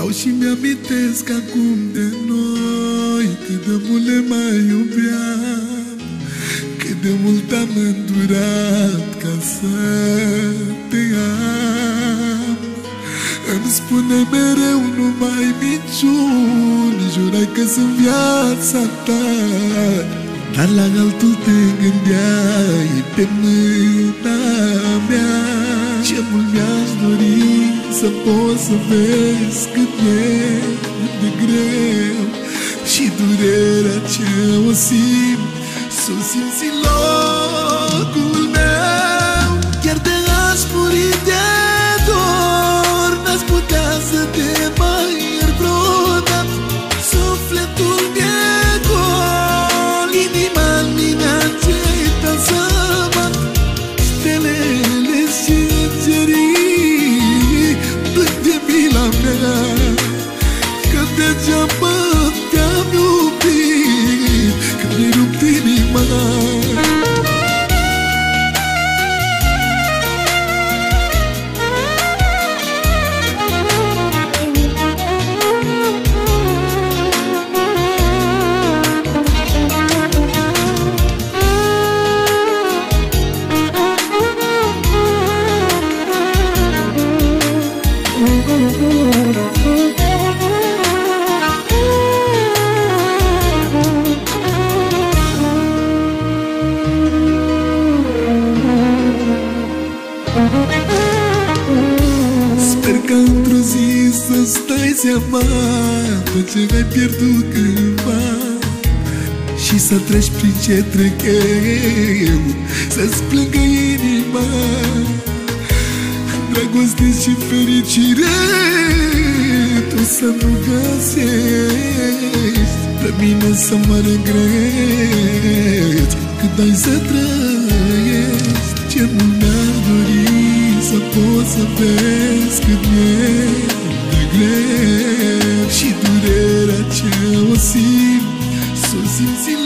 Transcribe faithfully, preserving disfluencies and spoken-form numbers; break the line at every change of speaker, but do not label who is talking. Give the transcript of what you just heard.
Stau și mi-amintesc acum de noi, cât de mult le mai iubeam, cât de mult am îndurat ca să te am. Îmi spune mereu numai minciuni, jurai că sunt viața ta, dar la altul te gândeai pe mâna mea. Ce mult mi-aș dori să poți să vezi cât e de greu și durerea ce o simt, să o simți în locul meu. Chiar de aș muri de dor, n-aș putea să te mai iert vreodată. Sufletul mi-e gol, inima în mine începe să bat. Stelele și îngerii plâng de mila mea, că degeaba te-am iubit când mi-ai rupt inima. Sper că într-o zi să stai seama tot ce ai pierdut cândva și să treci prin ce trec eu, să-ți plângă inima. Dragoste și fericire tu să nu găsești, pe mine să mă regreți cât ai să trăiești. Ce mult mi-ar dori să poți să vezi cât e de greu și durerea ce o simt, să o simți